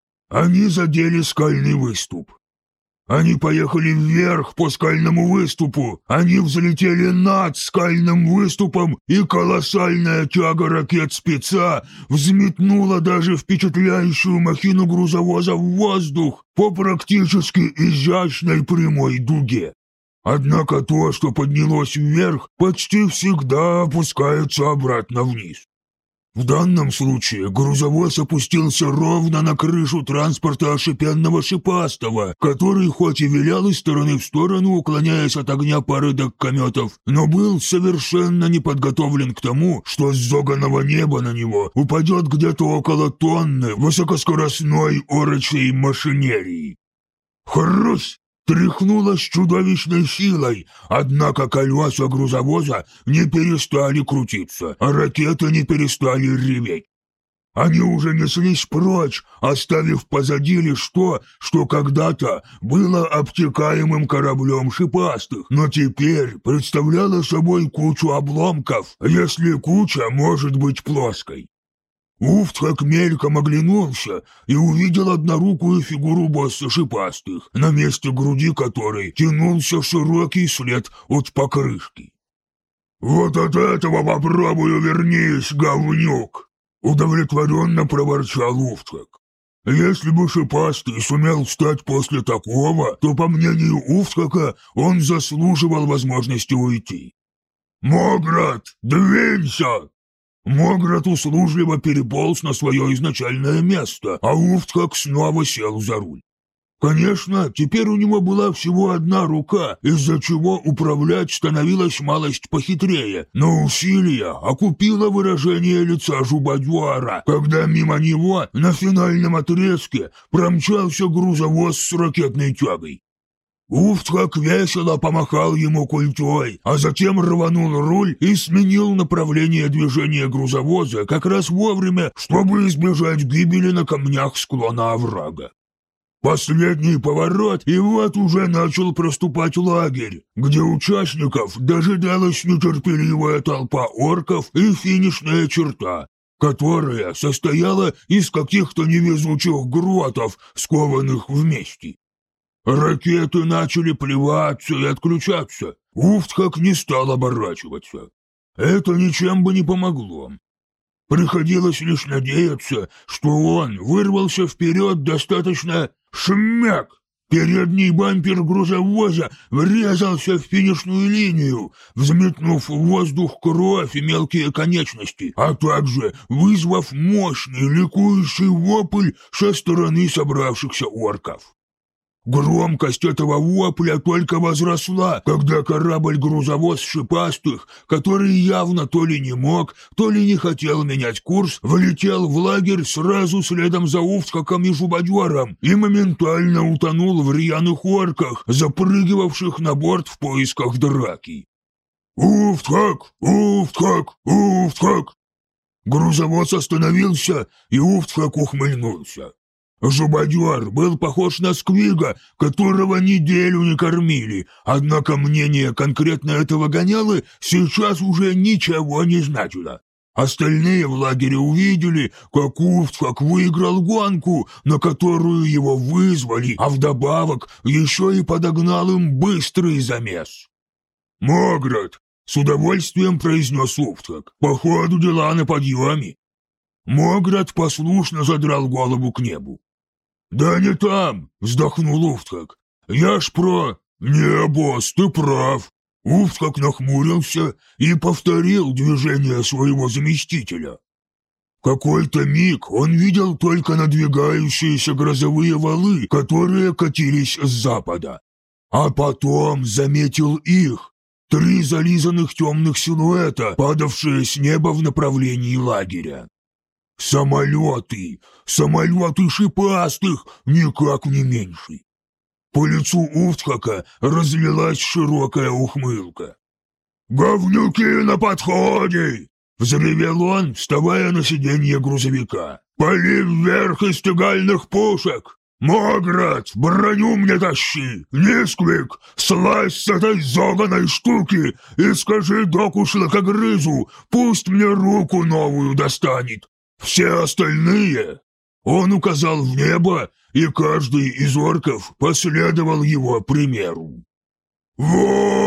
Speaker 2: Они задели скальный выступ. Они поехали вверх по скальному выступу, они взлетели над скальным выступом, и колоссальная тяга ракет спеца взметнула даже впечатляющую махину грузовоза в воздух по практически изящной прямой дуге. Однако то, что поднялось вверх, почти всегда опускается обратно вниз. В данном случае грузовоз опустился ровно на крышу транспорта ошипенного шипастого, который хоть и вилял из стороны в сторону, уклоняясь от огня пары доккометов, но был совершенно не подготовлен к тому, что с зоганого неба на него упадет где-то около тонны высокоскоростной орочей машинерии. Хрусь! Тряхнуло с чудовищной силой, однако колеса грузовоза не перестали крутиться, а ракеты не перестали реветь. Они уже неслись прочь, оставив позади лишь то, что когда-то было обтекаемым кораблем шипастых, но теперь представляло собой кучу обломков, если куча может быть плоской. Уфтхак мельком оглянулся и увидел однорукую фигуру босса шипастых, на месте груди которой тянулся широкий след от покрышки. «Вот от этого попробую вернись, говнюк!» — удовлетворенно проворчал Уфтхак. Если бы шипастый сумел встать после такого, то, по мнению Уфтхака, он заслуживал возможности уйти. «Могрот, двинься!» Могрот услужливо переполз на свое изначальное место, а Уфтхак снова сел за руль. Конечно, теперь у него была всего одна рука, из-за чего управлять становилось малость похитрее, но усилие окупило выражение лица Жубадюара, когда мимо него на финальном отрезке промчался грузовоз с ракетной тягой. Уфтхак весело помахал ему культей, а затем рванул руль и сменил направление движения грузовоза как раз вовремя, чтобы избежать гибели на камнях склона оврага. Последний поворот, и вот уже начал проступать лагерь, где участников дожидалась нетерпеливая толпа орков и финишная черта, которая состояла из каких-то невезучих гротов, скованных вместе. Ракеты начали плеваться и отключаться. Уфтхак не стал оборачиваться. Это ничем бы не помогло. Приходилось лишь надеяться, что он вырвался вперед достаточно шмяк. Передний бампер грузовоза врезался в финишную линию, взметнув в воздух кровь и мелкие конечности, а также вызвав мощный ликующий вопль со стороны собравшихся орков. Громкость этого вопля только возросла, когда корабль-грузовоз шипастых, который явно то ли не мог, то ли не хотел менять курс, влетел в лагерь сразу следом за Уфтхаком и Жубадером и моментально утонул в рьяных орках, запрыгивавших на борт в поисках драки. «Уфтхак! Уфтхак! Уфтхак!» Грузовоз остановился, и Уфтхак ухмыльнулся. Жубадер был похож на Сквига, которого неделю не кормили, однако мнение конкретно этого гонялы сейчас уже ничего не значило. Остальные в лагере увидели, как Уфтхак выиграл гонку, на которую его вызвали, а вдобавок еще и подогнал им быстрый замес. «Моград!» — с удовольствием произнес Уфтхак. «Походу дела на подъеме». Моград послушно задрал голову к небу. «Да не там!» — вздохнул Уфтхак. «Я ж про...» «Не, босс, ты прав!» Уфтхак нахмурился и повторил движение своего заместителя. Какой-то миг он видел только надвигающиеся грозовые валы, которые катились с запада. А потом заметил их. 3 зализанных темных силуэта, падавшие с неба в направлении лагеря. Самолеты шипастых, никак не меньше. По лицу Уфтхака разлилась широкая ухмылка. «Говнюки на подходе!» — взревел он, вставая на сиденье грузовика. «Пали вверх из тягальных пушек! Моград, броню мне тащи! Нисквик, слазь с этой зоганой штуки и скажи доку шлакогрызу, пусть мне руку новую достанет! Все остальные...» Он указал в небо, и каждый из орков последовал его примеру. «Вот!»